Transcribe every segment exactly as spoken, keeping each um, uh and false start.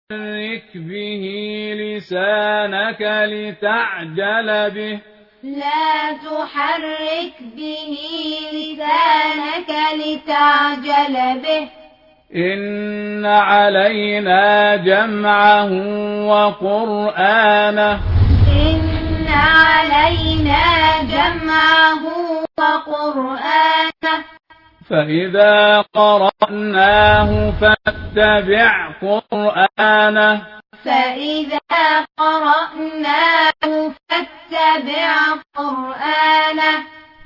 تحرك به لسانك لتعجل به لا تحرك به لسانك لتعجل به إن علينا جمعه وقرآنه إن علينا جمعه وقرآنه فإذا قرأناه فاتبع قرآنه فإذا قرأناه فاتبع قرآنه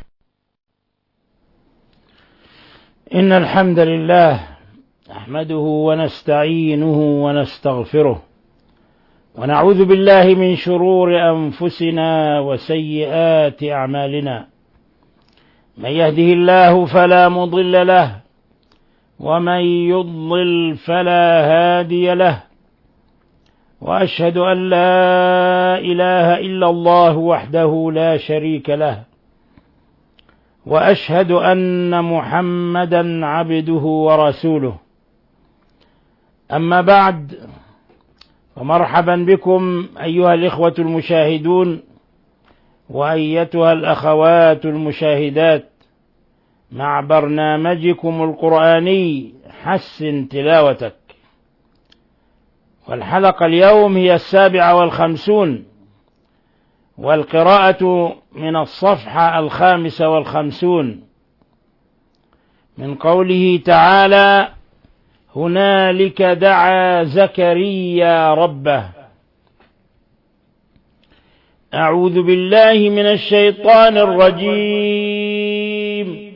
إن الحمد لله نحمده ونستعينه ونستغفره ونعوذ بالله من شرور أنفسنا وسيئات أعمالنا. من يهده الله فلا مضل له ومن يضلل فلا هادي له، وأشهد أن لا إله إلا الله وحده لا شريك له، وأشهد أن محمدا عبده ورسوله. أما بعد، ومرحبا بكم أيها الإخوة المشاهدون وأيتها الأخوات المشاهدات مع برنامجكم القرآني حسن تلاوتك. والحلقة اليوم هي السابعة والخمسون، والقراءة من الصفحة الخامسة والخمسون من قوله تعالى: هنالك دعا زكريا ربه. أعوذ بالله من الشيطان الرجيم.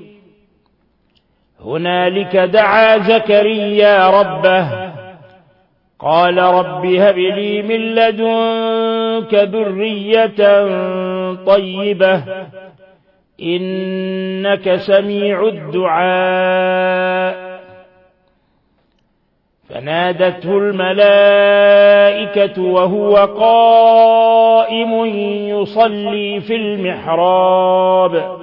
هنالك دعا زكريا ربه قال رب هب لي من لدنك ذرية طيبة إنك سميع الدعاء. فنادته الملائكة وهو قائم يصلي في المحراب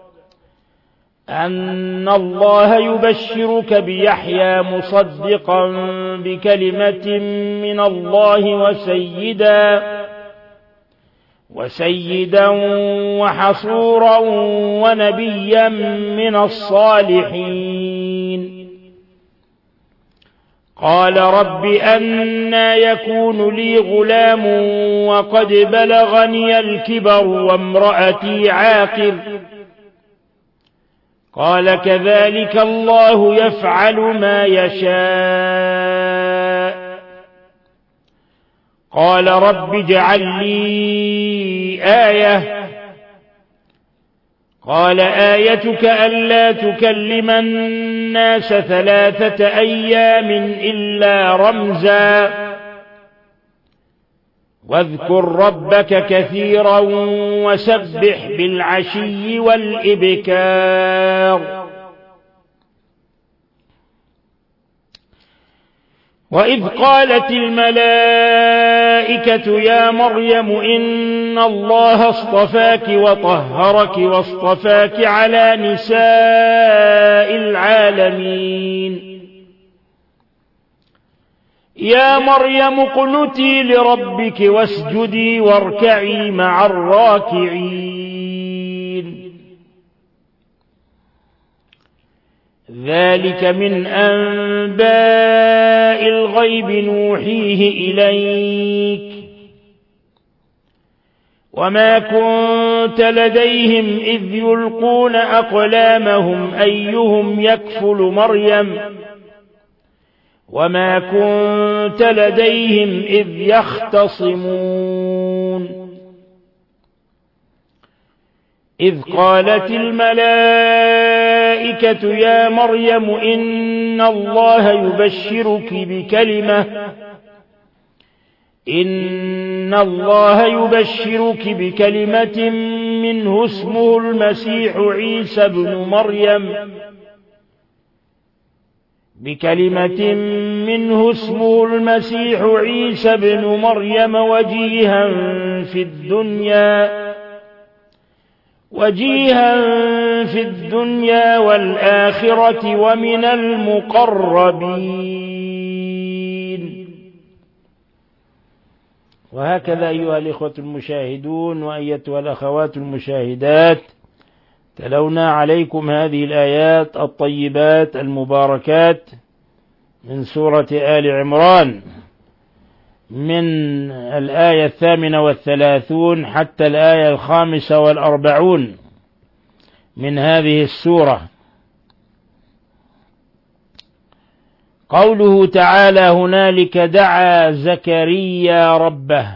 أن الله يبشرك بيحيى مصدقا بكلمة من الله وسيدا وسيدا وحصورا ونبيا من الصالحين. قال رب أنى يكون لي غلام وقد بلغني الكبر وامرأتي عاقر. قال كذلك الله يفعل ما يشاء. قال رب اجعل لي آية. قال آيتك ألا تكلم الناس ثلاثة أيام إلا رمزا واذكر ربك كثيرا وسبح بالعشي والإبكار. وإذ قالت الملائكة يا مريم إن الله اصطفاك وطهرك واصطفاك على نساء العالمين. يا مريم اقنتي لربك واسجدي واركعي مع الراكعين. ذلك من أنباء الغيب نوحيه إليك وما كنت لديهم إذ يلقون أقلامهم أيهم يكفل مريم وما كنت لديهم إذ يختصمون. إذ قالت الملائكة يا مريم إن الله يبشرك بكلمة إن الله يبشرك بكلمة منه اسمه المسيح عيسى ابن مريم بكلمة منه اسمه المسيح عيسى ابن مريم وجيها في الدنيا وجيها في الدنيا والآخرة ومن المقربين. وهكذا أيها الإخوة المشاهدون وأيتها الأخوات المشاهدات، تلونا عليكم هذه الآيات الطيبات المباركات من سورة آل عمران، من الآية الثامنة والثلاثون حتى الآية الخامسة والأربعون من هذه السورة. قوله تعالى: هنالك دعا زكريا ربه.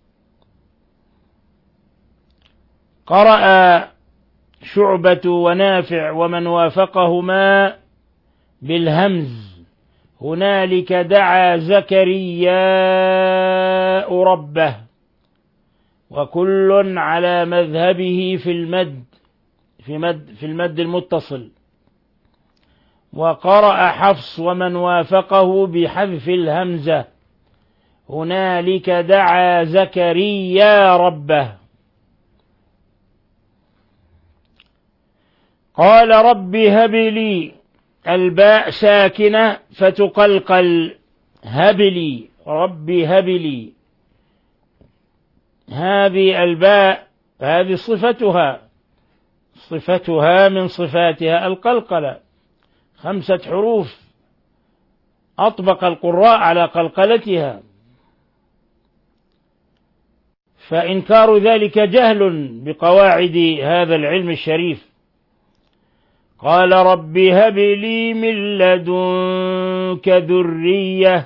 قرأ شعبة ونافع ومن وافقهما بالهمز: هنالك دعا زكريا ربه، وكل على مذهبه في المد في مد في المد المتصل. وقرأ حفص ومن وافقه بحذف الهمزة: هنالك دعا زكريا ربه. قال: رب هب لي، الباء ساكنة فتقلقل، هب لي، رب هب لي، هذه الباء هذه صفتها صفتها من صفاتها القلقلة، خمسة حروف أطبق القراء على قلقلتها، فإنكار ذلك جهل بقواعد هذا العلم الشريف. قال: رب هب لي من لدنك ذرية،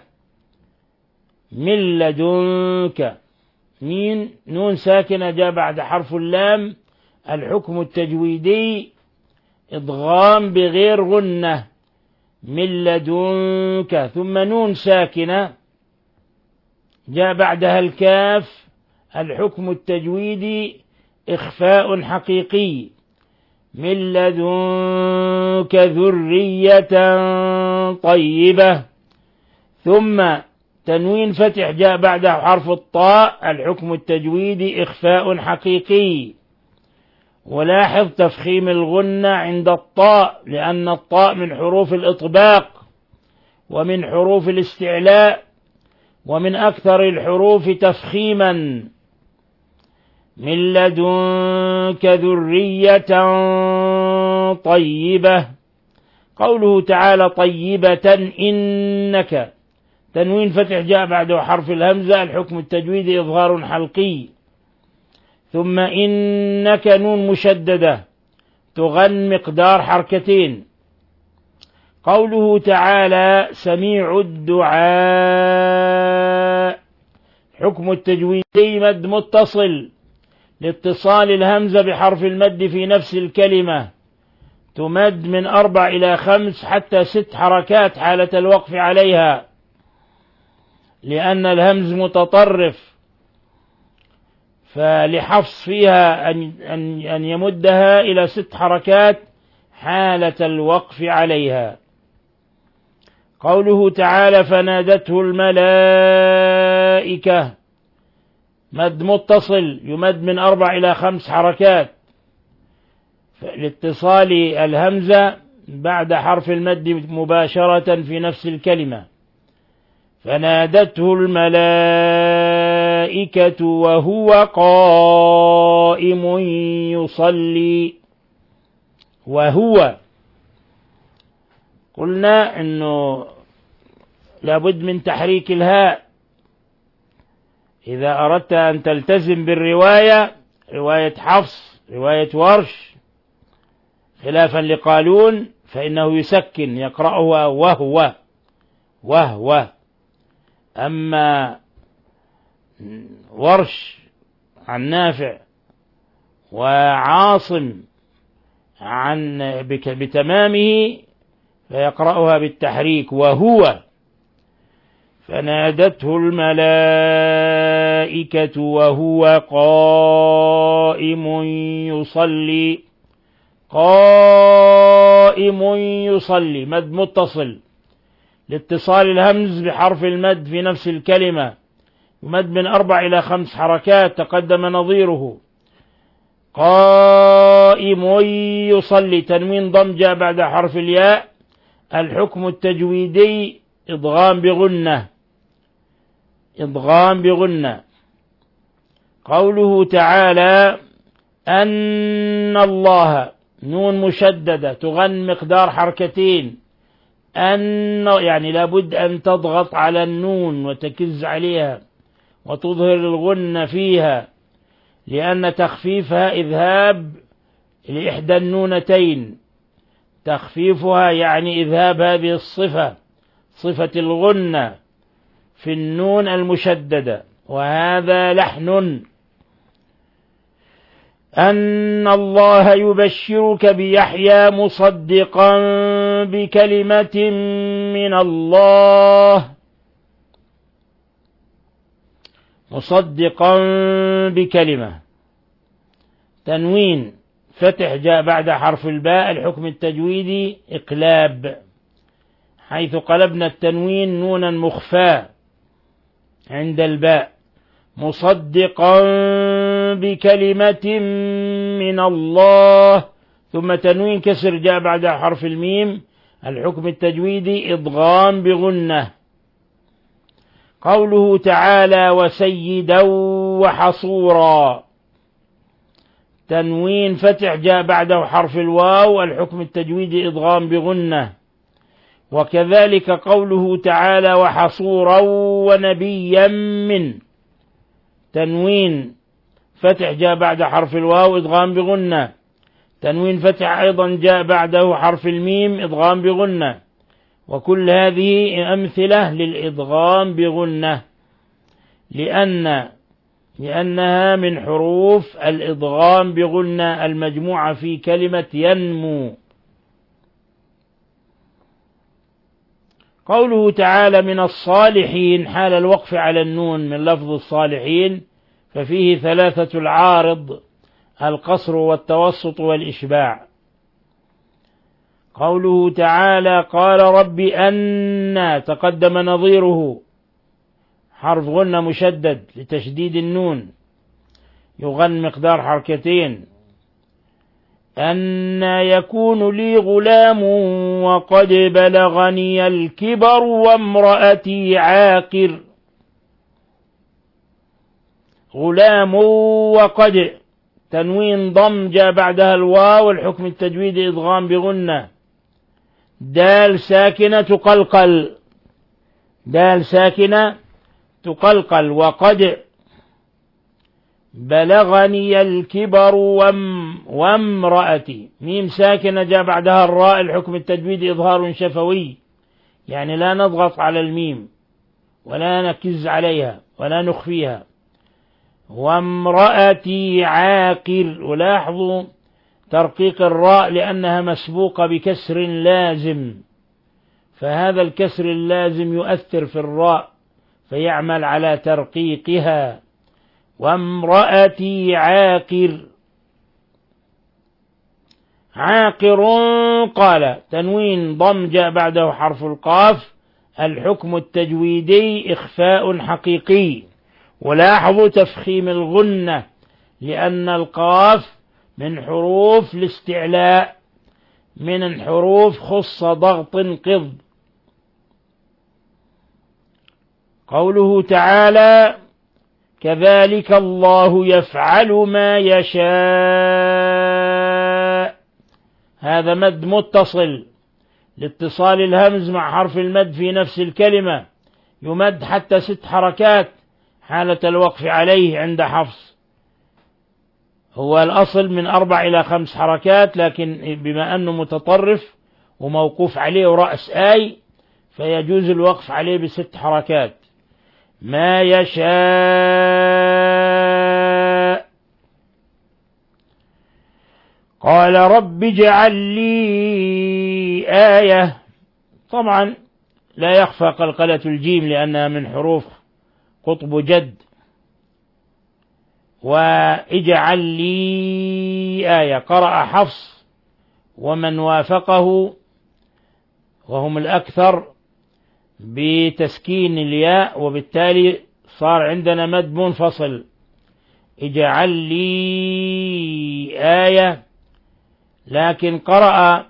من لدنك، مين نون ساكنة جاء بعد حرف اللام، الحكم التجويدي إضغام بغير غنة، من لدنك، ثم نون ساكنة جاء بعدها الكاف، الحكم التجويدي إخفاء حقيقي، من لدنك ذرية طيبة، ثم تنوين فتح جاء بعده حرف الطاء، الحكم التجويدي إخفاء حقيقي. ولاحظ تفخيم الغنة عند الطاء، لأن الطاء من حروف الإطباق ومن حروف الاستعلاء ومن أكثر الحروف تفخيما. من لدنك ذرية طيبة. قوله تعالى: طيبة إنك، تنوين فتح جاء بعده حرف الهمزة، الحكم التجويدي إظهار حلقي، ثم إنك نون مشددة تغن مقدار حركتين. قوله تعالى: سميع الدعاء، حكم التجويدي مد متصل لاتصال الهمزة بحرف المد في نفس الكلمة، تمد من أربع إلى خمس حتى ست حركات حالة الوقف عليها، لأن الهمز متطرف، فلحفص فيها أن يمدها إلى ست حركات حالة الوقف عليها. قوله تعالى: فنادته الملائكة، مد متصل يمد من أربع إلى خمس حركات لاتصال الهمزة بعد حرف المد مباشرة في نفس الكلمة. فنادته الملائكة وهو قائم يصلي. وهو قلنا أنه لابد من تحريك الهاء إذا أردت أن تلتزم بالرواية، رواية حفص، رواية ورش، خلافا لقالون فإنه يسكن يقرأها وهو وهو. أما ورش عن نافع وعاصم عن بتمامه فيقرأها بالتحريك وهو. فنادته الملائكة وهو قائم يصلي، قائم يصلي مد متصل لاتصال الهمز بحرف المد في نفس الكلمة، مد من أربع إلى خمس حركات تقدم نظيره. قائم يصلي، تنوين ضم جاء بعد حرف الياء، الحكم التجويدي إضغام بغنة، إضغام بغنة. قوله تعالى أن الله، نون مشددة تغن مقدار حركتين، أن يعني لابد أن تضغط على النون وتكز عليها وتظهر الغنة فيها، لأن تخفيفها إذهاب لإحدى النونتين، تخفيفها يعني إذهاب هذه الصفة، صفة الغنة في النون المشددة، وهذا لحن. أن الله يبشرك بيحيى مصدقا بكلمة من الله، مصدقا بكلمة، تنوين فتح جاء بعد حرف الباء، الحكم التجويدي إقلاب، حيث قلبنا التنوين نونا مخفاة عند الباء، مصدقا بكلمة من الله، ثم تنوين كسر جاء بعد حرف الميم، الحكم التجويدي إضغام بغنة. قوله تعالى وسيدا وحصورا، تنوين فتح جاء بعده حرف الواو، الحكم التجويدي إضغام بغنة. وكذلك قوله تعالى وحصورا ونبيا من، تنوين فتح جاء بعد حرف الواو إضغام بغنة، تنوين فتح أيضا جاء بعده حرف الميم إضغام بغنة، وكل هذه أمثلة للإضغام بغنة، لأن لأنها من حروف الإضغام بغنة المجموعة في كلمة ينمو. قوله تعالى من الصالحين، حال الوقف على النون من لفظ الصالحين، ففيه ثلاثة العارض، القصر والتوسط والإشباع. قوله تعالى قال رب أنى، تقدم نظيره حرف غنة مشدد لتشديد النون، يغن مقدار حركتين، أنى يكون لي غلام وقد بلغني الكبر وامرأتي عاقر، غلام وقد، تنوين ضم جاء بعدها الواو، الحكم التجويدي إضغام بغنة، دال ساكنة تقلقل، دال ساكنة تقلقل، وقد بلغني الكبر وام وامرأتي، ميم ساكنة جاء بعدها الراء، الحكم التجويدي إظهار شفوي، يعني لا نضغط على الميم ولا نكز عليها ولا نخفيها. وامرأتي عاقر، ولاحظوا ترقيق الراء لأنها مسبوقة بكسر لازم، فهذا الكسر اللازم يؤثر في الراء فيعمل على ترقيقها. وامرأتي عاقر، عاقر قال، تنوين ضم جاء بعده حرف القاف، الحكم التجويدي إخفاء حقيقي، ولاحظوا تفخيم الغنة لأن القاف من حروف الاستعلاء، من الحروف خص ضغط قض. قوله تعالى كذلك الله يفعل ما يشاء، هذا مد متصل لاتصال الهمز مع حرف المد في نفس الكلمة، يمد حتى ست حركات حالة الوقف عليه عند حفص، هو الأصل من أربع إلى خمس حركات، لكن بما أنه متطرف وموقوف عليه رأس آي فيجوز الوقف عليه بست حركات. ما يشاء. قال رب اجعل لي آية، طبعا لا يخفى قلقلة الجيم لأنها من حروف قطب جد، واجعل لي آية، قرأ حفص ومن وافقه وهم الأكثر بتسكين الياء، وبالتالي صار عندنا مد منفصل، اجعل لي آية. لكن قرأ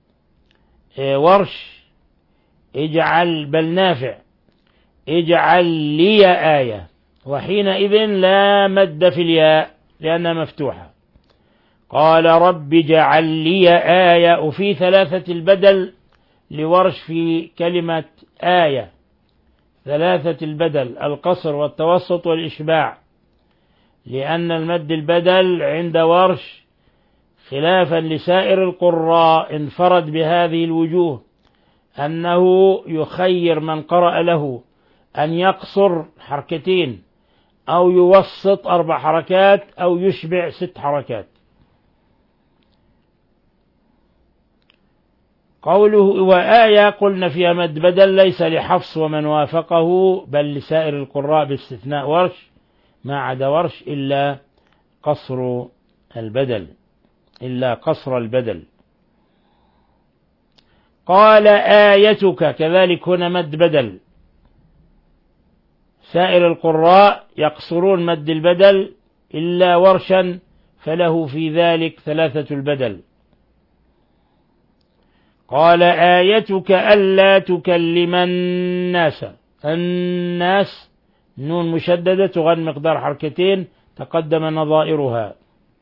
ورش اجعل، بل نافع اجعل لي آية، وحينئذ لا مد في الياء لأنها مفتوحة. قال رب اجعل لي آية، وفي ثلاثة البدل لورش في كلمة آية، ثلاثة البدل القصر والتوسط والإشباع، لأن المد البدل عند ورش خلافا لسائر القراء انفرد بهذه الوجوه، أنه يخير من قرأ له أن يقصر حركتين أو يوسط أربع حركات أو يشبع ست حركات. قوله وآية قلنا فيها مد بدل ليس لحفص ومن وافقه بل لسائر القراء باستثناء ورش ما عدا ورش إلا قصر البدل إلا قصر البدل. قال آيتك كذلك هنا مد بدل، سائر القراء يقصرون مد البدل إلا ورشا فله في ذلك ثلاثة البدل. قال آيتك ألا تكلم الناس، الناس نون مشددة تغن مقدار حركتين تقدم نظائرها،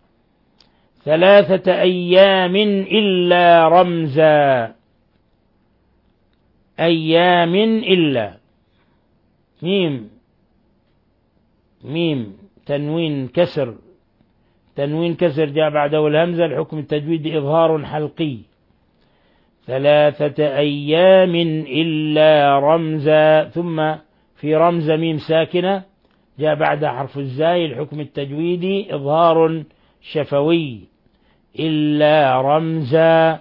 ثلاثة أيام إلا رمزا، أيام إلا ميم ميم تنوين كسر، تنوين كسر جاء بعده الهمزة، الحكم التجويد إظهار حلقي، ثلاثة أيام إلا رمزا، ثم في رمز ميم ساكنة جاء بعد حرف الزاي، الحكم التجويدي إظهار شفوي إلا رمزا.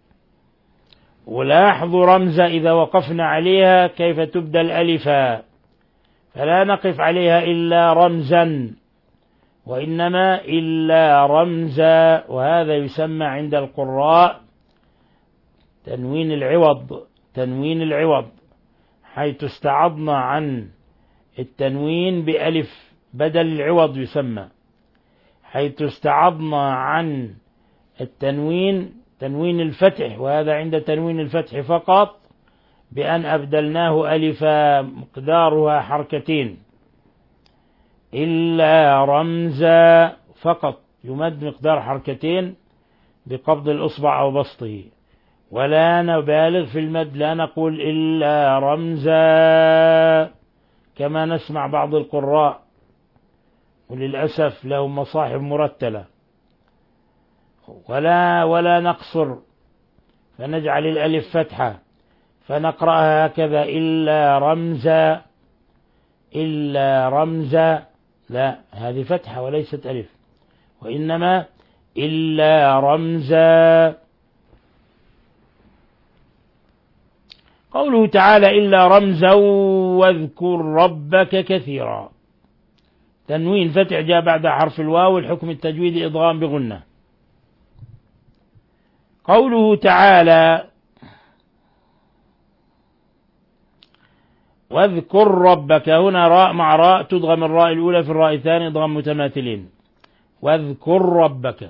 ولاحظوا رمزا إذا وقفنا عليها كيف تبدل ألفا، فلا نقف عليها إلا رمزا وإنما إلا رمزا، وهذا يسمى عند القراء تنوين العوض، تنوين العوض حيث استعضنا عن التنوين بألف بدل العوض يسمى، حيث استعضنا عن التنوين تنوين الفتح، وهذا عند تنوين الفتح فقط بأن أبدلناه ألفا مقدارها حركتين، إلا رمزا فقط يمد مقدار حركتين بقبض الأصبع أو بسطه، ولا نبالغ في المد، لا نقول إلا رمزا كما نسمع بعض القراء وللأسف لهم مصاحف مرتلة، ولا ولا نقصر فنجعل الألف فتحة فنقرأها هكذا إلا رمزا إلا رمزا، لا هذه فتحة وليست ألف، وإنما إلا رمزا. قوله تعالى إلا رمزا واذكر ربك كثيرا، تنوين فتح جاء بعد حرف الواو، الحكم التجويدي إضغام بغنة. قوله تعالى واذكر ربك، هنا راء مع راء تضغم الراء الأولى في الراء الثانية إضغام متماثلين، واذكر ربك.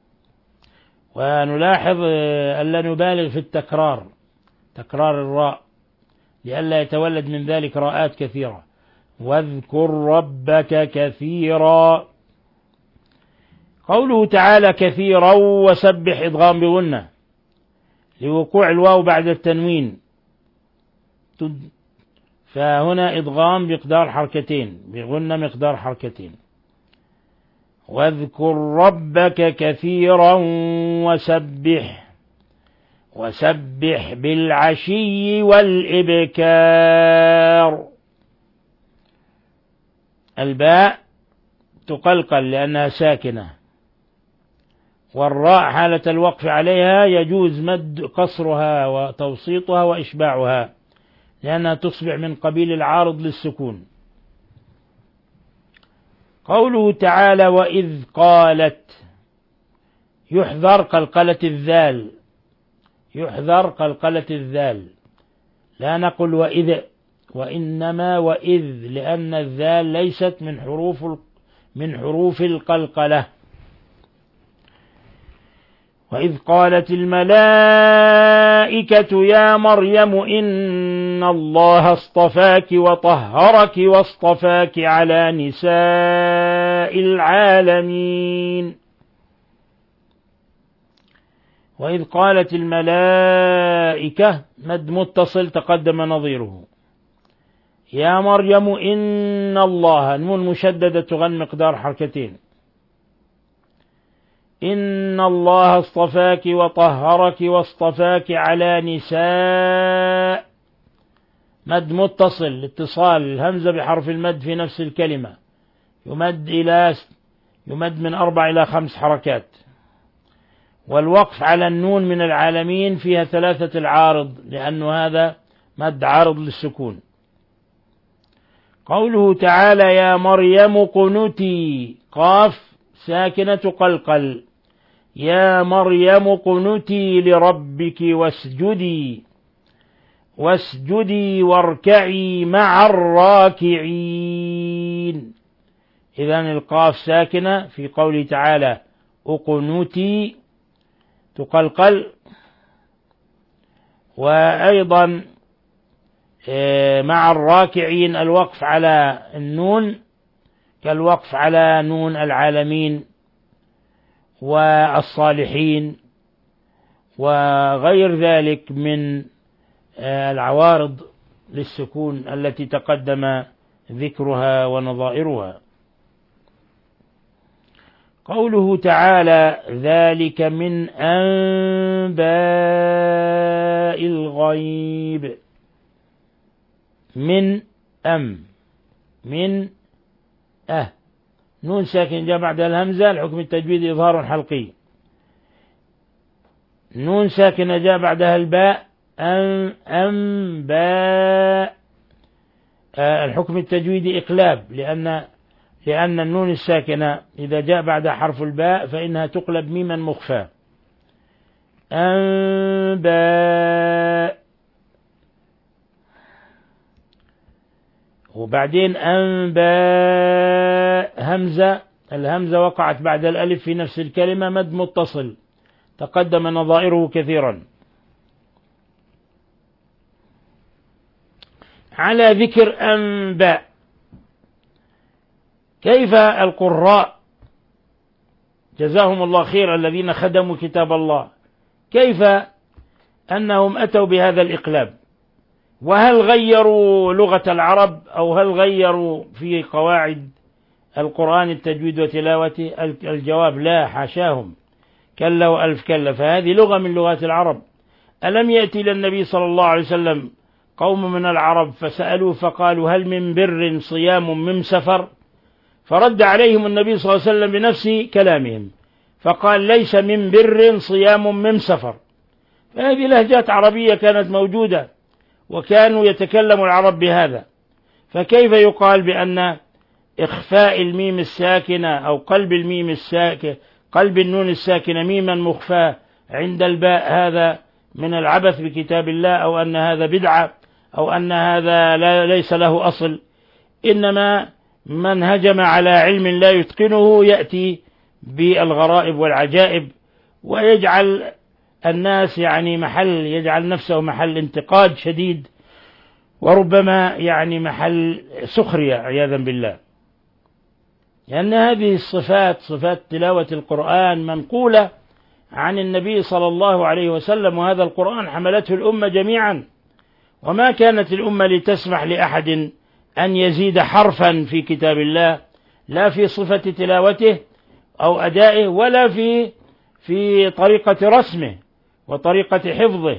ونلاحظ ألا نبالغ في التكرار، تكرار الراء لئلا يتولد من ذلك راءات كثيرة، واذكر ربك كثيرا. قوله تعالى كثيرا وسبح إضغام بغنة لوقوع الواو بعد التنوين، فهنا إضغام بمقدار حركتين بغنة مقدار حركتين. واذكر ربك كثيرا وسبح، وسبح بالعشي والإبكار، الباء تقلقل لأنها ساكنة، والراء حالة الوقف عليها يجوز مد قصرها وتوسيطها وإشباعها لأنها تصبح من قبيل العارض للسكون. قوله تعالى وإذ قالت، يحذر قلقلة الذال، يحذر قلقلة الذال، لا نقل وإذ، وإنما وإذ، لأن الذال ليست من حروف من حروف القلقلة. وإذ قالت الملائكة يا مريم إن الله اصطفاك وطهرك واصطفاك على نساء العالمين. وإذ قالت الملائكة مد متصل تقدم نظيره. يا مريم إن الله نون مشددة تغن مقدار حركتين. إن الله اصطفاك وطهرك واصطفاك على نساء مد متصل اتصال الهمزة بحرف المد في نفس الكلمة يمد إلى يمد من أربع إلى خمس حركات. والوقف على النون من العالمين فيها ثلاثة العارض لأنه هذا مد عارض للسكون. قوله تعالى يا مريم قنتي قاف ساكنة قلقل يا مريم قنتي لربك واسجدي واسجدي واركعي مع الراكعين. إذن القاف ساكنة في قوله تعالى أقنتي تقلقل. وأيضا مع الراكعين الوقف على النون كالوقف على نون العالمين والصالحين وغير ذلك من العوارض للسكون التي تقدم ذكرها ونظائرها. قوله تعالى ذلك من أنباء الغيب من أم من أه نون ساكن جاء بعد الهمزة الحكم التجويدي إظهار حلقي. نون ساكنة جاء بعدها الباء أم أنباء آه الحكم التجويدي إقلاب لأن لأن النون الساكنة إذا جاء بعد حرف الباء فإنها تقلب ميما مخفى. أنباء وبعدين أنباء همزة الهمزة وقعت بعد الألف في نفس الكلمة مد متصل تقدم نظائره كثيرا. على ذكر أنباء كيف القراء جزاهم الله خير الذين خدموا كتاب الله كيف أنهم أتوا بهذا الإقلاب؟ وهل غيروا لغة العرب أو هل غيروا في قواعد القرآن التجويد وتلاوته؟ الجواب لا حاشاهم كلا وألف كلا فهذه لغة من لغات العرب. ألم يأتي للنبي صلى الله عليه وسلم قوم من العرب فسألوه فقالوا هل من بر صيام من سفر؟ فرد عليهم النبي صلى الله عليه وسلم بنفس كلامهم فقال ليس من بر صيام من سفر. فهذه لهجات عربية كانت موجودة وكانوا يتكلم العرب بهذا. فكيف يقال بأن إخفاء الميم الساكنة أو قلب الميم الساكنة قلب النون الساكنة ميما مخفى عند الباء هذا من العبث بكتاب الله أو أن هذا بدعة أو أن هذا لا ليس له أصل؟ إنما من هجم على علم لا يتقنه يأتي بالغرائب والعجائب ويجعل الناس يعني محل يجعل نفسه محل انتقاد شديد وربما يعني محل سخرية عياذا بالله. لأن هذه الصفات صفات تلاوة القرآن منقولة عن النبي صلى الله عليه وسلم وهذا القرآن حملته الأمة جميعا وما كانت الأمة لتسمح لأحد أن يزيد حرفا في كتاب الله لا في صفة تلاوته أو أدائه ولا في في طريقة رسمه وطريقة حفظه.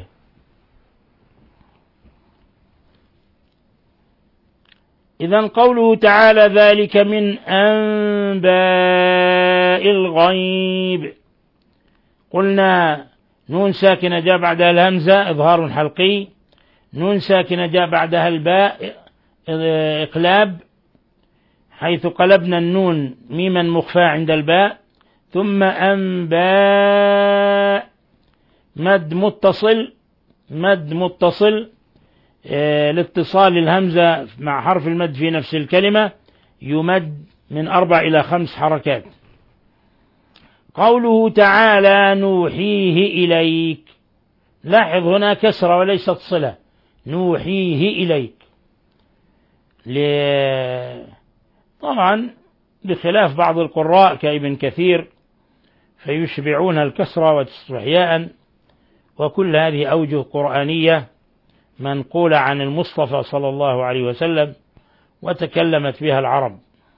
إذن قوله تعالى ذلك من أنباء الغيب قلنا نون ساكنة جاء بعدها الهمزة إظهار حلقي نون ساكنة جاء بعدها الباء إقلاب حيث قلبنا النون ميما مخفى عند الباء ثم أنباء مد متصل مد متصل اه لاتصال الهمزة مع حرف المد في نفس الكلمة يمد من أربع إلى خمس حركات. قوله تعالى نوحيه إليك، لاحظ هنا كسرة وليست صلة، نوحيه إليك، طبعا بخلاف بعض القراء كابن كثير فيشبعون الكسرة وتصبح ياء، وكل هذه أوجه قرآنية منقولة عن المصطفى صلى الله عليه وسلم وتكلمت بها العرب.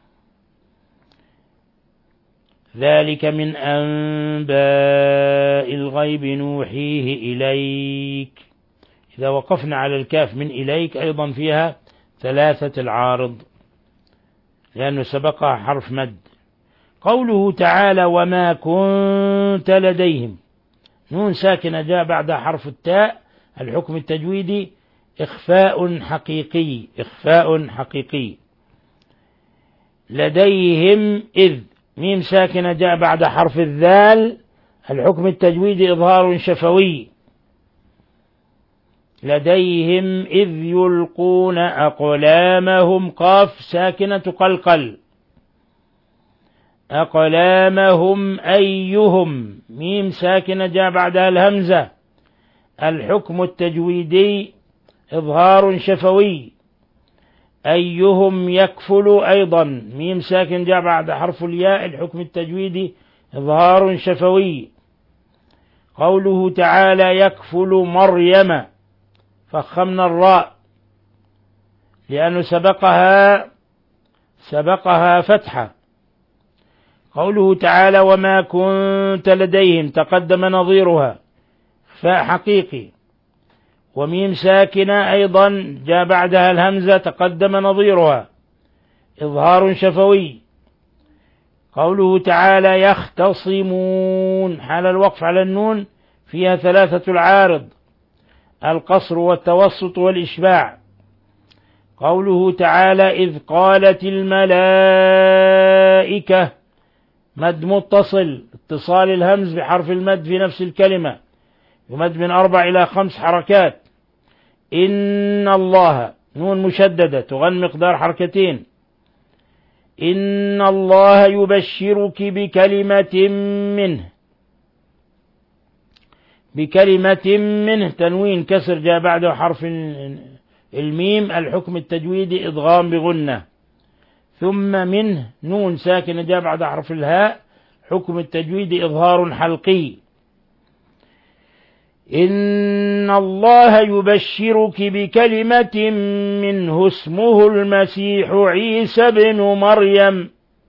ذلك من أنباء الغيب نوحيه إليك. إذا وقفنا على الكاف من إليك أيضا فيها ثلاثة العارض لأنه سبقها حرف مد. قوله تعالى وما كنت لديهم، نون ساكنة جاء بعد حرف التاء، الحكم التجويدي إخفاء حقيقي، إخفاء حقيقي. لديهم إذ، ميم ساكنة جاء بعد حرف الذال، الحكم التجويدي إظهار شفوي. لديهم إذ يلقون أقلامهم، قاف ساكنة قلقل، أقلامهم أيهم، ميم ساكنة جاء بعدها الهمزة، الحكم التجويدي إظهار شفوي. أيهم يكفل أيضا، ميم ساكن جاء بعد حرف الياء، الحكم التجويدي إظهار شفوي. قوله تعالى يكفل مريم، فخمنا الراء لأنه سبقها سبقها فتحة. قوله تعالى وما كنت لديهم، تقدم نظيرها إخفاء حقيقي، وميم ساكنة أيضا جاء بعدها الهمزة، تقدم نظيرها إظهار شفوي. قوله تعالى يختصمون، حال الوقف على النون فيها ثلاثة العارض، القصر والتوسط والإشباع. قوله تعالى إذ قالت الملائكة، مد متصل، اتصال الهمز بحرف المد في نفس الكلمة، يمد من أربع إلى خمس حركات. إن الله، نون مشددة تغن مقدار حركتين. إن الله يبشرك بكلمة منه، بكلمة منه، تنوين كسر جاء بعده حرف الميم، الحكم التجويدي إدغام بغنة. ثم منه، نون ساكنة جاء بعد حرف الهاء، حكم التجويدي إظهار حلقي. إن الله يبشرك بكلمة منه اسمه المسيح عيسى بن مريم،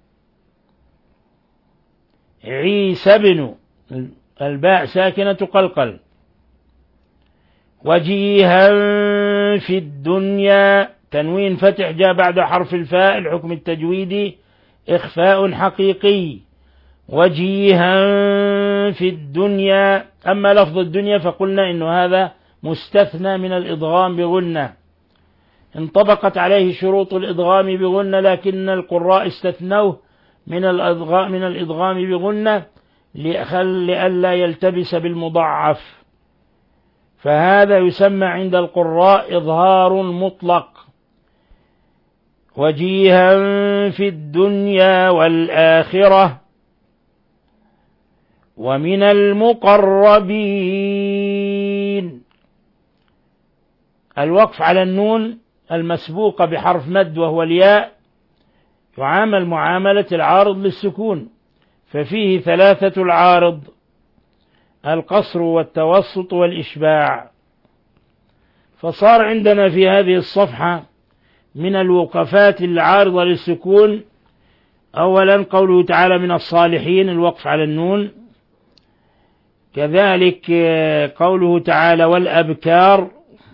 عيسى بن، الباء ساكنة قلقل. وجيها في الدنيا، تنوين فتح جاء بعد حرف الفاء، الحكم التجويدي إخفاء حقيقي. وجيها في الدنيا. أما لفظ الدنيا فقلنا إنه هذا مستثنى من الإدغام بغنة، انطبقت عليه شروط الإدغام بغنة، لكن القراء استثنوه من الإدغام من الإدغام بغنة لئلا يلتبس بالمضاعف، فهذا يسمى عند القراء إظهار مطلق. وجيها في الدنيا والآخرة ومن المقربين. الوقف على النون المسبوقة بحرف مد وهو الياء يعامل معاملة العارض للسكون، ففيه ثلاثة العارض، القصر والتوسط والإشباع. فصار عندنا في هذه الصفحة من الوقفات العارضة للسكون أولا قوله تعالى من الصالحين، الوقف على النون. كذلك قوله تعالى والأبكار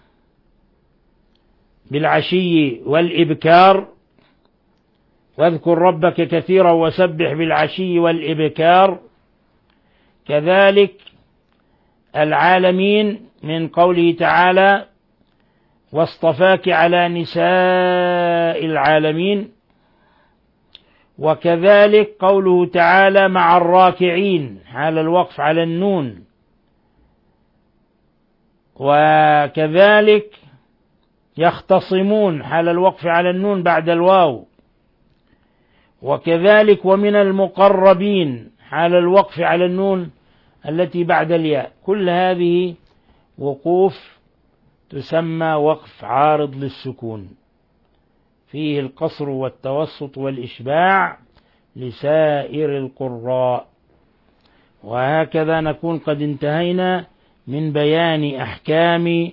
بالعشي والإبكار، واذكر ربك كثيرا وسبح بالعشي والإبكار. كذلك العالمين من قوله تعالى واصطفاك على نساء العالمين. وكذلك قوله تعالى مع الراكعين حال الوقف على النون. وكذلك يختصمون حال الوقف على النون بعد الواو. وكذلك ومن المقربين حال الوقف على النون التي بعد الياء. كل هذه وقوف تسمى وقف عارض للسكون، فيه القصر والتوسط والإشباع لسائر القراء. وهكذا نكون قد انتهينا من بيان أحكام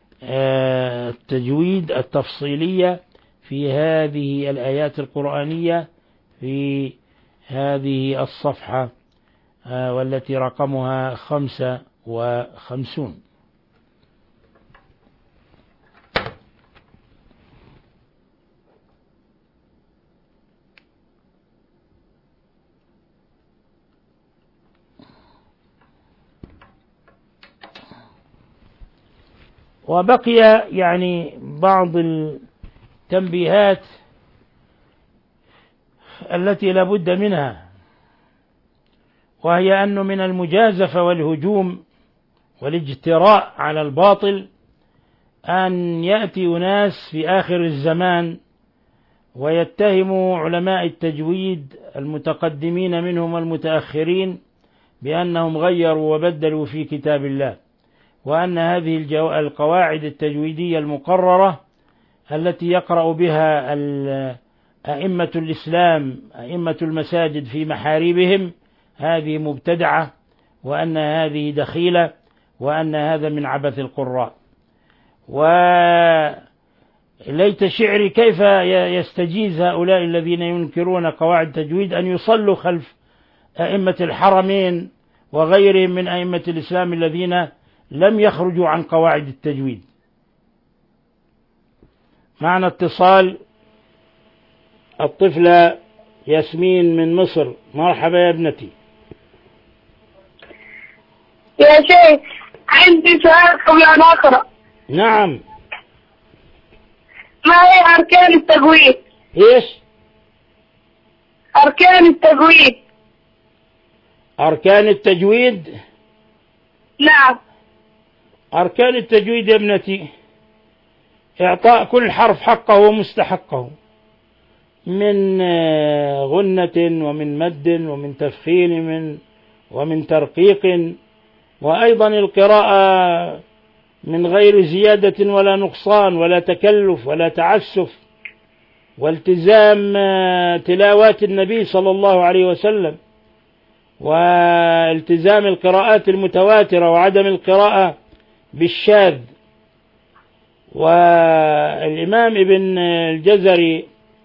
التجويد التفصيلية في هذه الآيات القرآنية في هذه الصفحة والتي رقمها خمسة وخمسون. وبقي يعني بعض التنبيهات التي لابد منها، وهي أنه من المجازفة والهجوم والاجتراء على الباطل أن يأتي أناس في آخر الزمان ويتهموا علماء التجويد المتقدمين منهم والمتأخرين بأنهم غيروا وبدلوا في كتاب الله، وأن هذه القواعد التجويدية المقررة التي يقرأ بها أئمة الإسلام أئمة المساجد في محاريبهم هذه مبتدعة، وأن هذه دخيلة، وأن هذا من عبث القراء. وليت شعري كيف يستجيز هؤلاء الذين ينكرون قواعد التجويد أن يصلوا خلف أئمة الحرمين وغيرهم من أئمة الإسلام الذين لم يخرجوا عن قواعد التجويد. معنا اتصال الطفلة ياسمين من مصر. مرحبا يا ابنتي. يا شيخ عندي سؤال قبل أن أقرأ. نعم. ما هي أركان التجويد؟ إيش؟ أركان التجويد. أركان التجويد؟ نعم. أركان التجويد يا ابنتي إعطاء كل حرف حقه ومستحقه من غنة ومن مد ومن تفخيم من ومن ترقيق، وأيضا القراءة من غير زيادة ولا نقصان ولا تكلف ولا تعسف، والتزام تلاوات النبي صلى الله عليه وسلم، والتزام القراءات المتواترة وعدم القراءة بالشاذ. والإمام ابن الجزري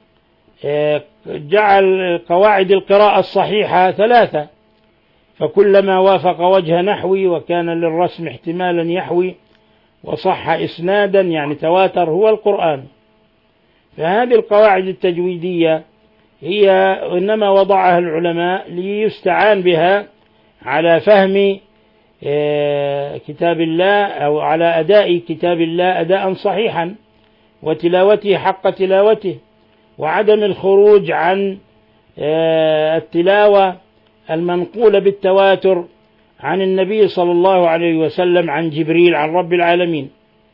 جعل قواعد القراءة الصحيحة ثلاثة، فكلما وافق وجه نحوي وكان للرسم احتمالا يحوي وصح إسنادا يعني تواتر هو القرآن. فهذه القواعد التجويدية هي إنما وضعها العلماء ليستعان بها على فهم كتاب الله أو على أداء كتاب الله أداء صحيحا وتلاوته حق تلاوته، وعدم الخروج عن التلاوة المنقولة بالتواتر عن النبي صلى الله عليه وسلم عن جبريل عن رب العالمين.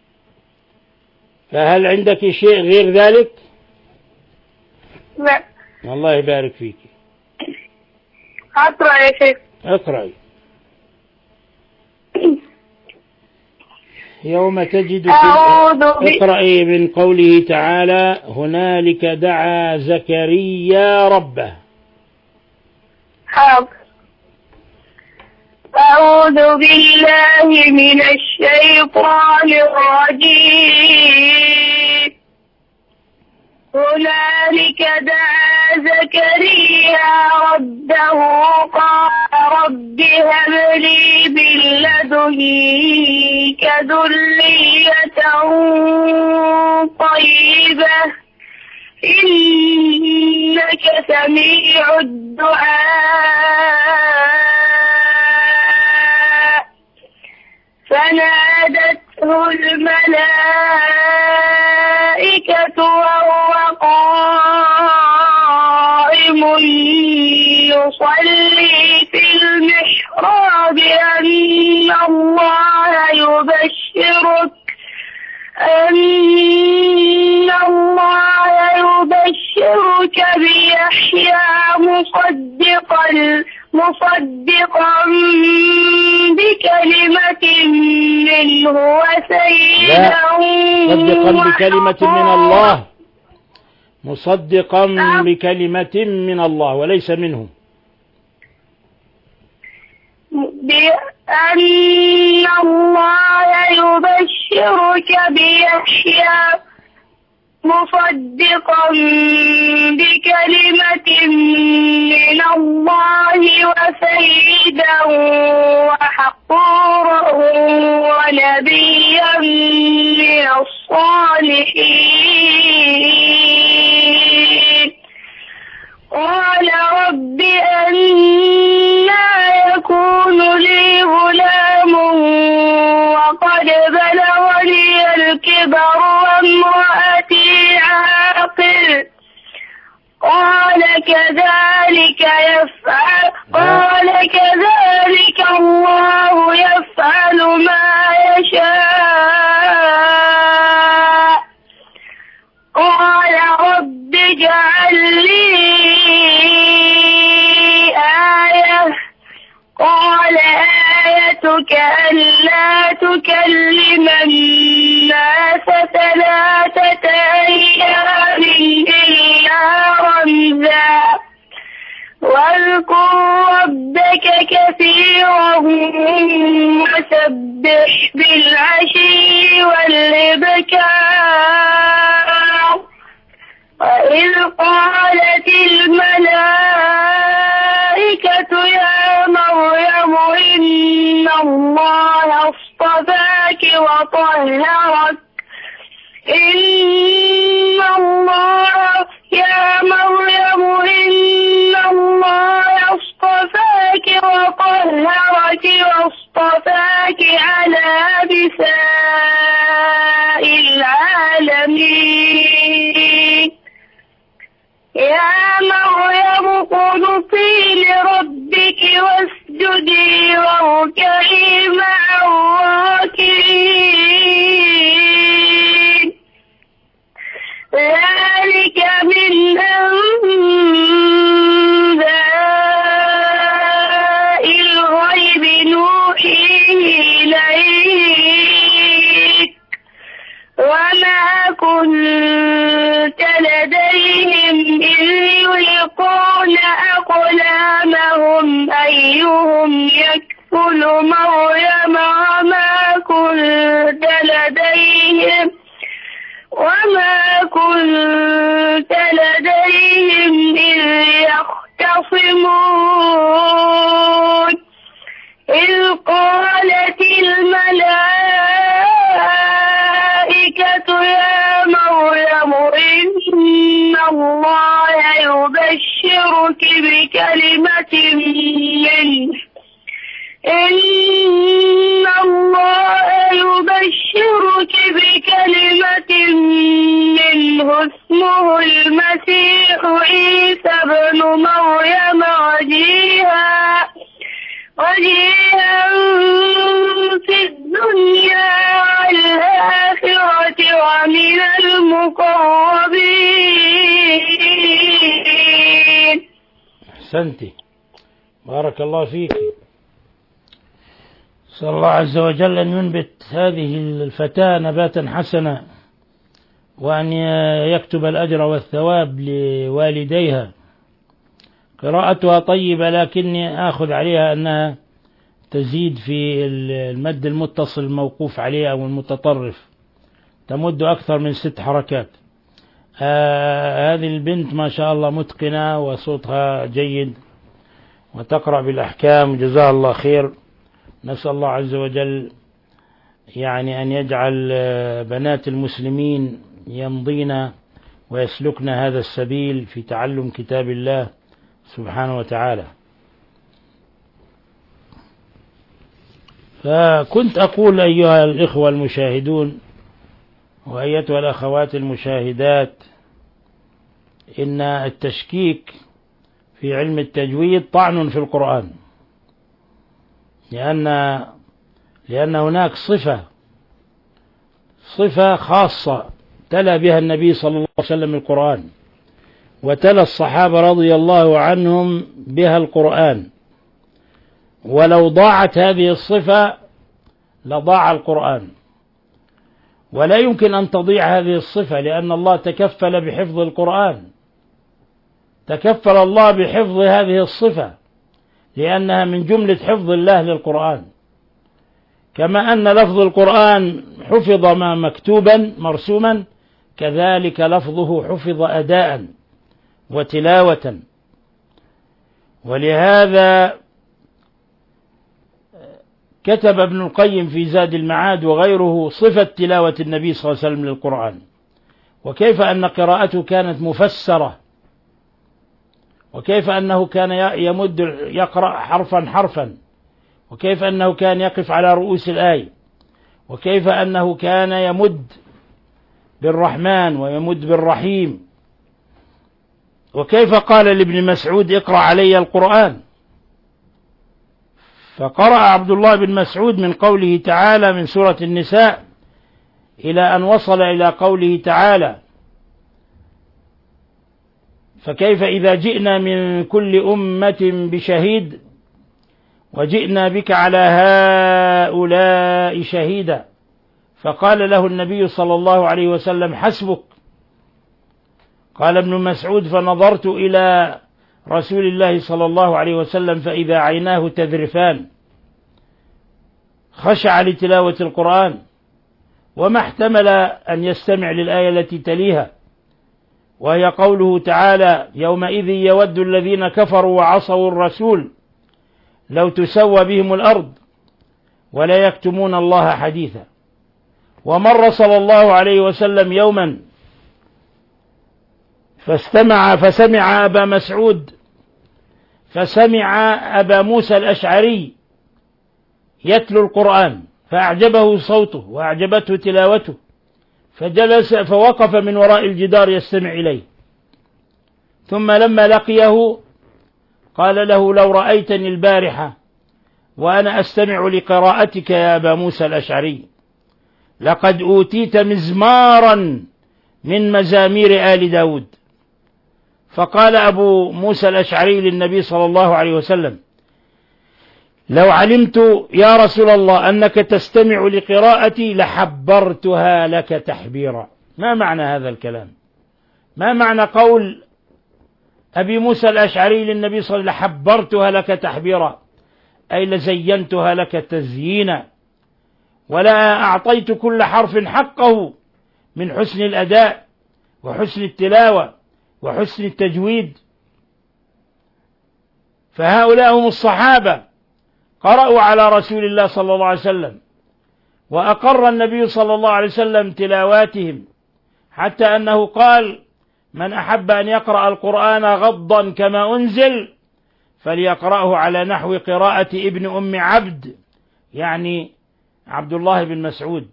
فهل عندك شيء غير ذلك؟ لا. الله يبارك فيك. أقرأ يا شيخ. اقرأي. يوم تجد اقرأي من قوله تعالى هنالك دعا زكريا ربه. حاضر. أعوذ بالله من الشيطان الرجيم. هنالك دعا زكريا ربه قال رب هب لي من لدنك ذرية طيبة إنك سميع الدعاء. فنادته الملائكة وهو قائم يصلي في المحراب أن الله يبشرك أن الله يبشرك يبشرك بيحيى مصدقا مصدقا بكلمة منه وسيدا مصدقا بكلمة من الله، مصدقا بكلمة من الله وليس منه. بأن الله يبشرك بيحيى مصدقا بكلمة من الله وسيدا وحقورا ونبيا من الصالحين. قال رب أنى يكون لي غلام وقد بلغني الكبر وامرأتي عاقر. قال كذلك يفعل قال كذلك الله يفعل ما يشاء. قال رب اجعل لي آية. قال آيتك ألا تكلم الناس ثلاثة أيام إلا رمزا واذكر ربك كثيرا وسبح بالعشي والإبكار. وإذ قالت الملائكة يا مريم إن الله اصطفاك وطهرك إن الله يا مريم إن الله اصطفاك وطهرك واصطفاك على نساء العالمين. يا مريم قنطي لربك واسجدي واركعي مع الراكعين. ذلك من أنباء الغيب نوحيه إليك وما كنت لديهم إذ يلقون أقلامهم أيهم يكفل مريم وما كنت لديهم وما كنت لديهم إذ يختصمون. إذ قالت الملائكة يا مريم إن الله يبشرك بكلمة منه إن الله يبشرك بكلمة منه اسمه المسيح عيسى بن مريم وجيها وجيها في الدنيا والآخرة ومن المقربين. أحسنتي، بارك الله فيك. نسأل الله عز وجل أن ينبت هذه الفتاة نباتا حسنا وأن يكتب الأجر والثواب لوالديها. قراءتها طيبة لكني آخذ عليها أنها تزيد في المد المتصل الموقوف عليه أو المتطرف، تمد أكثر من ست حركات. آه هذه البنت ما شاء الله متقنة وصوتها جيد وتقرأ بالأحكام، جزاها الله خير. نسأل الله عز وجل يعني أن يجعل بنات المسلمين يمضين ويسلكن هذا السبيل في تعلم كتاب الله سبحانه وتعالى. فكنت أقول أيها الإخوة المشاهدون وأيتها الأخوات المشاهدات إن التشكيك في علم التجويد طعن في القرآن، لأن لأن هناك صفة صفة خاصة تلا بها النبي صلى الله عليه وسلم القرآن، وتلا الصحابة رضي الله عنهم بها القرآن، ولو ضاعت هذه الصفة لضاع القرآن، ولا يمكن أن تضيع هذه الصفة، لأن الله تكفل بحفظ القرآن، تكفل الله بحفظ هذه الصفة لأنها من جملة حفظ الله للقرآن. كما أن لفظ القرآن حفظ ما مكتوبا مرسوما، كذلك لفظه حفظ أداء وتلاوة. ولهذا كتب ابن القيم في زاد المعاد وغيره صفة تلاوة النبي صلى الله عليه وسلم للقرآن، وكيف أن قراءته كانت مفسرة، وكيف أنه كان يمد يقرأ حرفا حرفا، وكيف أنه كان يقف على رؤوس الآية، وكيف أنه كان يمد بالرحمن ويمد بالرحيم، وكيف قال لابن مسعود اقرأ علي القرآن، فقرأ عبد الله بن مسعود من قوله تعالى من سورة النساء إلى أن وصل إلى قوله تعالى فكيف إذا جئنا من كل أمة بشهيد وجئنا بك على هؤلاء شهيدا، فقال له النبي صلى الله عليه وسلم حسبك. قال ابن مسعود فنظرت إلى رسول الله صلى الله عليه وسلم فإذا عيناه تذرفان، خشع لتلاوة القرآن، وما احتمل أن يستمع للآية التي تليها، وهي قوله تعالى يومئذ يود الذين كفروا وعصوا الرسول لو تسوى بهم الأرض ولا يكتمون الله حديثا. ومر صلى الله عليه وسلم يوما فاستمع فسمع أبا مسعود فسمع أبا موسى الأشعري يتلو القرآن فأعجبه صوته وأعجبته تلاوته، فجلس فوقف من وراء الجدار يستمع إليه، ثم لما لقيه قال له لو رأيتني البارحة وأنا أستمع لقراءتك يا أبا موسى الأشعري لقد أوتيت مزمارا من مزامير آل داود. فقال أبو موسى الأشعري للنبي صلى الله عليه وسلم لو علمت يا رسول الله أنك تستمع لقراءتي لحبرتها لك تحبيرا. ما معنى هذا الكلام؟ ما معنى قول أبي موسى الأشعري للنبي صلى الله عليه وسلم لحبرتها لك تحبيرا؟ أي لزينتها لك تزيينا، ولا أعطيت كل حرف حقه من حسن الأداء وحسن التلاوة وحسن التجويد. فهؤلاء هم الصحابة قرأوا على رسول الله صلى الله عليه وسلم، وأقر النبي صلى الله عليه وسلم تلاواتهم، حتى أنه قال من أحب أن يقرأ القرآن غضا كما أنزل فليقرأه على نحو قراءة ابن أم عبد، يعني عبد الله بن مسعود.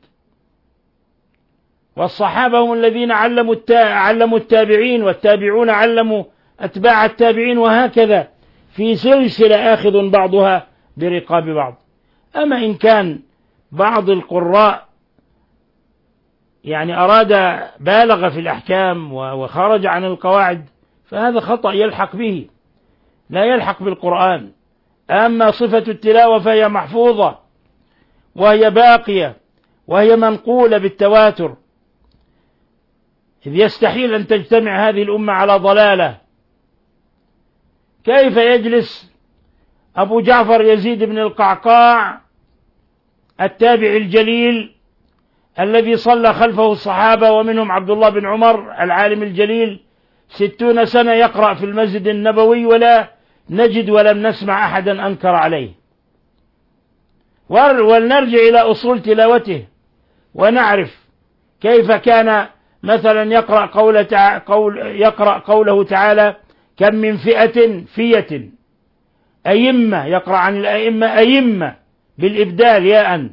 والصحابة هم الذين علموا علموا التابعين، والتابعون علموا أتباع التابعين، وهكذا في سلسلة آخذ بعضها برقاب بعض. أما إن كان بعض القراء يعني أراد بالغ في الأحكام وخرج عن القواعد فهذا خطأ يلحق به، لا يلحق بالقرآن. أما صفة التلاوة فهي محفوظة وهي باقية وهي منقولة بالتواتر، إذ يستحيل أن تجتمع هذه الأمة على ضلالة. كيف يجلس أبو جعفر يزيد بن القعقاع التابع الجليل الذي صلى خلفه الصحابة ومنهم عبد الله بن عمر العالم الجليل ستون سنة يقرأ في المسجد النبوي ولا نجد ولم نسمع أحدا أنكر عليه؟ ولنرجع إلى أصول تلاوته ونعرف كيف كان مثلا يقرأ, قول تع... قول... يقرأ قوله تعالى كم من فئة فية أئمة، يقرأ عن الأئمة أئمة بالإبدال ياء.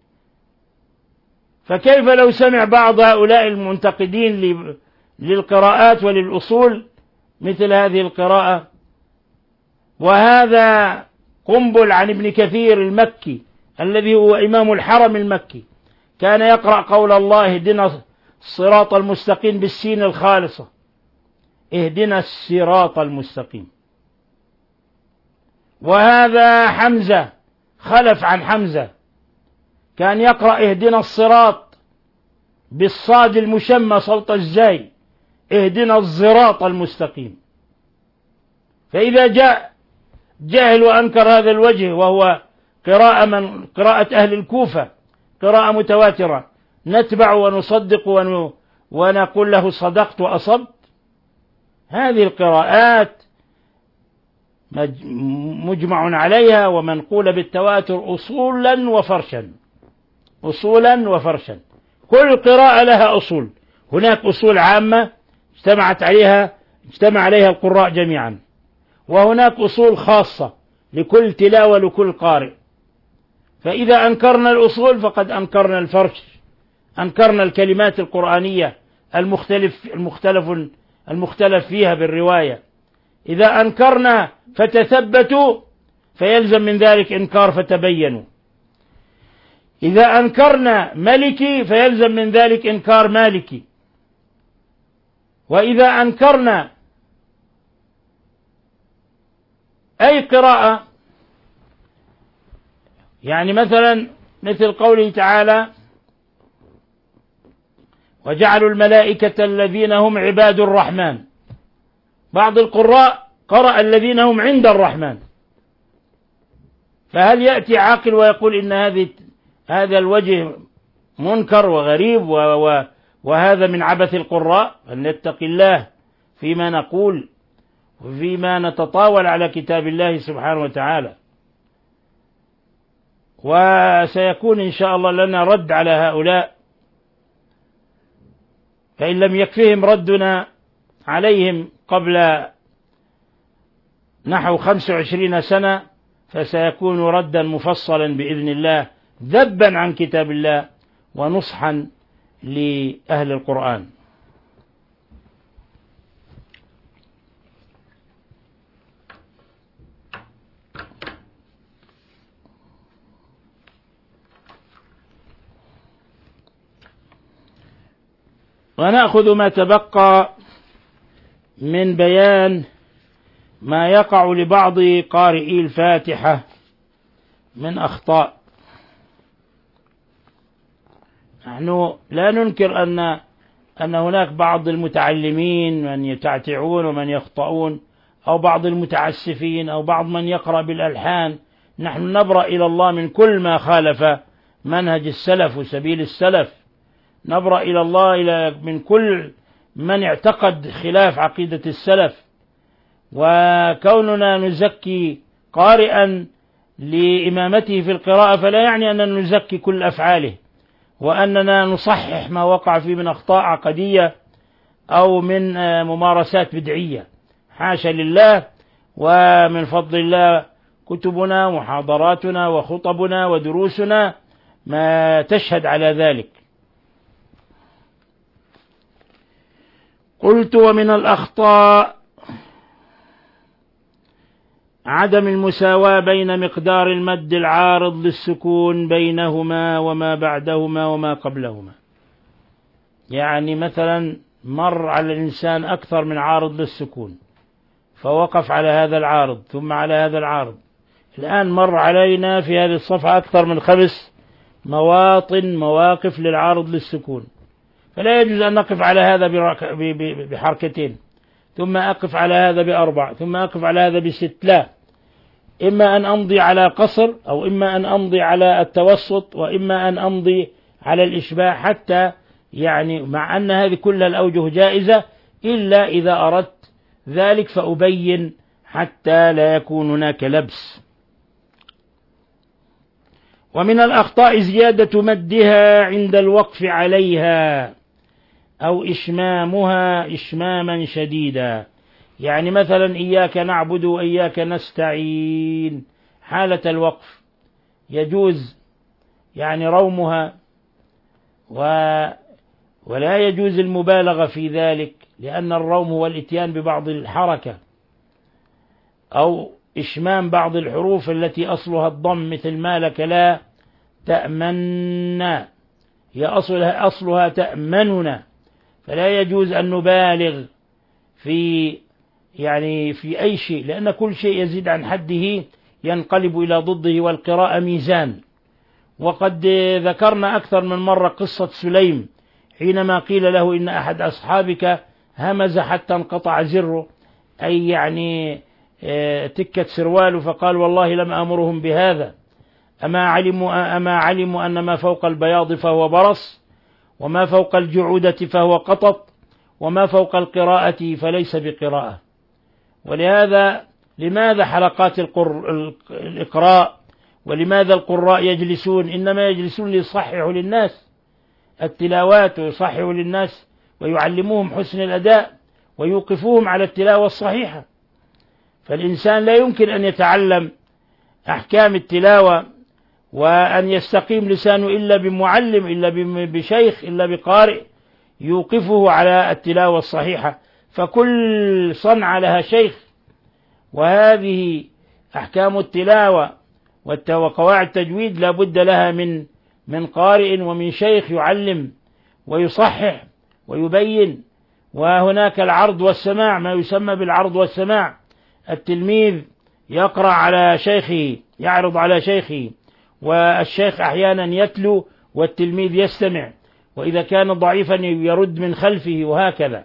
فكيف لو سمع بعض هؤلاء المنتقدين ل... للقراءات وللأصول مثل هذه القراءة؟ وهذا قنبل عن ابن كثير المكي الذي هو إمام الحرم المكي، كان يقرأ قول الله اهدنا الصراط المستقيم بالسين الخالصة، اهدنا الصراط المستقيم. وهذا حمزة خلف عن حمزة، كان يقرأ اهدنا الصراط بالصاد المشمى صوت الزاي، اهدنا الصراط المستقيم. فإذا جاء جاهل وأنكر هذا الوجه وهو قراءة من قراءة أهل الكوفة، قراءة متواترة، نتبع ونصدق ون ونقول له صدقت وأصبت. هذه القراءات مجمع عليها ومنقولة بالتواتر أصولا وفرشا، أصولا وفرشا. كل قراءة لها أصول، هناك أصول عامة اجتمعت عليها اجتمع عليها القراء جميعا، وهناك أصول خاصة لكل تلاوة لكل قارئ. فإذا أنكرنا الأصول فقد أنكرنا الفرش، أنكرنا الكلمات القرآنية المختلف المختلف المختلف فيها بالرواية. إذا أنكرنا فتثبتوا فيلزم من ذلك إنكار فتبينوا. إذا أنكرنا ملكي فيلزم من ذلك إنكار مالكي. وإذا أنكرنا أي قراءة، يعني مثلا مثل قوله تعالى وجعلوا الملائكة الذين هم عباد الرحمن، بعض القراء قرأ الذين هم عند الرحمن. فهل يأتي عاقل ويقول إن هذه هذا الوجه منكر وغريب وهذا من عبث القراء؟ أن نتقي الله فيما نقول وفيما نتطاول على كتاب الله سبحانه وتعالى. وسيكون إن شاء الله لنا رد على هؤلاء، فإن لم يكفهم ردنا عليهم قبل نحو خمس وعشرين سنة فسيكون ردا مفصلا بإذن الله، ذبا عن كتاب الله ونصحا لأهل القرآن. ونأخذ ما تبقى من بيان ما يقع لبعض قارئي الفاتحة من أخطاء. نحن لا ننكر أن أن هناك بعض المتعلمين من يتعتعون ومن يخطئون، أو بعض المتعسفين، أو بعض من يقرأ بالألحان. نحن نبرأ إلى الله من كل ما خالف منهج السلف وسبيل السلف، نبرأ إلى الله إلى من كل من اعتقد خلاف عقيدة السلف. وكوننا نزكي قارئا لإمامته في القراءة فلا يعني أننا نزكي كل أفعاله، وأننا نصحح ما وقع فيه من أخطاء عقدية أو من ممارسات بدعية، حاشا لله. ومن فضل الله كتبنا ومحاضراتنا وخطبنا ودروسنا ما تشهد على ذلك. قلت ومن الأخطاء عدم المساواة بين مقدار المد العارض للسكون بينهما وما بعدهما وما قبلهما. يعني مثلا مر على الإنسان أكثر من عارض للسكون فوقف على هذا العارض ثم على هذا العارض. الآن مر علينا في هذه الصفحة أكثر من خمس مواطن مواقف للعارض للسكون، فلا يجوز أن نقف على هذا بحركتين ثم أقف على هذا بأربع ثم أقف على هذا بست. لا، إما أن أمضي على قصر أو إما أن أمضي على التوسط وإما أن أمضي على الإشباع، حتى يعني مع أن هذه كل الأوجه جائزة إلا إذا أردت ذلك فأبين حتى لا يكون هناك لبس. ومن الأخطاء زيادة مدها عند الوقف عليها أو إشمامها إشماما شديدا. يعني مثلا إياك نعبد وإياك نستعين حالة الوقف يجوز يعني رومها و ولا يجوز المبالغة في ذلك، لأن الروم هو الإتيان ببعض الحركة أو إشمام بعض الحروف التي أصلها الضم، مثل ما لك لا تأمنا هي أصلها, أصلها تأمننا، فلا يجوز أن نبالغ في يعني في أي شيء، لأن كل شيء يزيد عن حده ينقلب إلى ضده، والقراءة ميزان. وقد ذكرنا أكثر من مرة قصة سليم حينما قيل له إن أحد أصحابك همز حتى انقطع زره، أي يعني تكت سرواله، فقال والله لم أمرهم بهذا، أما علموا, أما علموا أن ما فوق البياض فهو برص، وما فوق الجعودة فهو قطط، وما فوق القراءة فليس بقراءة. ولهذا لماذا حلقات القر... الإقراء، ولماذا القراء يجلسون؟ إنما يجلسون ليصححوا للناس التلاوات، ويصححوا للناس ويعلموهم حسن الأداء، ويوقفوهم على التلاوة الصحيحة. فالإنسان لا يمكن أن يتعلم أحكام التلاوة وأن يستقيم لسانه إلا بمعلم، إلا بشيخ، إلا بقارئ يوقفه على التلاوة الصحيحة. فكل صنعة لها شيخ، وهذه أحكام التلاوة وقواعد التجويد لا بد لها من من قارئ ومن شيخ يعلم ويصحح ويبين. وهناك العرض والسماع، ما يسمى بالعرض والسماع، التلميذ يقرأ على شيخه، يعرض على شيخه، والشيخ أحيانا يتلو والتلميذ يستمع، وإذا كان ضعيفا يرد من خلفه، وهكذا.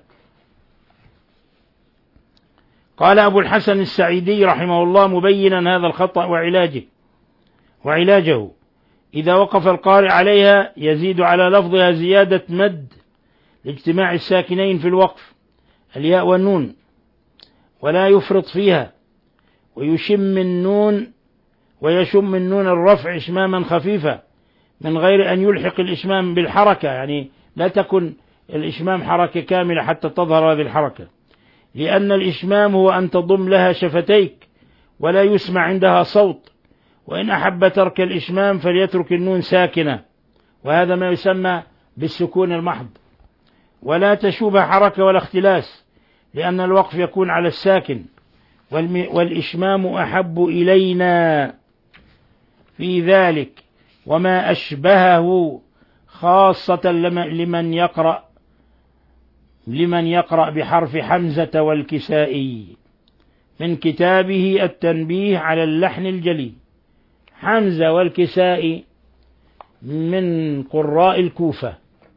قال أبو الحسن السعيدي رحمه الله مبينا هذا الخطأ وعلاجه وعلاجه إذا وقف القارئ عليها يزيد على لفظها زيادة مد لاجتماع الساكنين في الوقف، الياء والنون، ولا يفرط فيها، ويشم النون ويشم النون الرفع إشماما خفيفا من غير أن يلحق الإشمام بالحركة، يعني لا تكن الإشمام حركة كاملة حتى تظهر هذه الحركة، لأن الإشمام هو أن تضم لها شفتيك ولا يسمع عندها صوت. وإن أحب ترك الإشمام فليترك النون ساكنة، وهذا ما يسمى بالسكون المحض. ولا تشوب حركة ولا اختلاس، لأن الوقف يكون على الساكن، والإشمام أحب إلينا في ذلك، وما أشبهه خاصة لمن يقرأ لمن يقرأ بحرف حمزة والكسائي من كتابه التنبيه على اللحن الجلي. حمزة والكسائي من قراء الكوفة،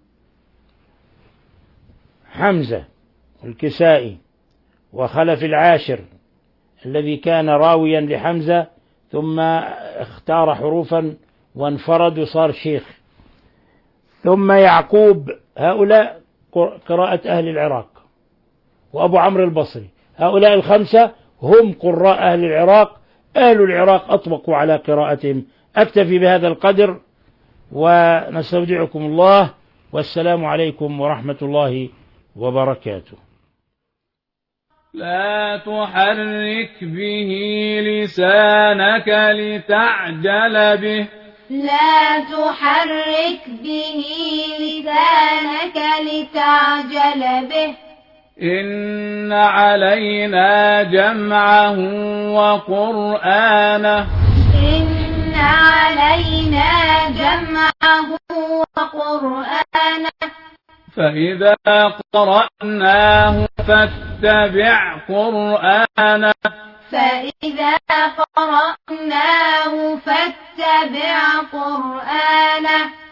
حمزة والكسائي وخلف العاشر الذي كان راويا لحمزة ثم اختار حروفا وانفرد وصار شيخ، ثم يعقوب، هؤلاء قراءة أهل العراق، وأبو عمرو البصري، هؤلاء الخمسة هم قراء أهل العراق. أهل العراق أطبقوا على قراءتهم. أكتفي بهذا القدر ونستودعكم الله، والسلام عليكم ورحمة الله وبركاته. لا تحرك به لسانك لتعجل به لا تحرك به لسانك لتعجل به إن علينا جمعه وقرآنه إن علينا جمعه وقرآنه فإذا قرأناه فاتبع قرآنه فإذا قرأناه فاتبع قرآنه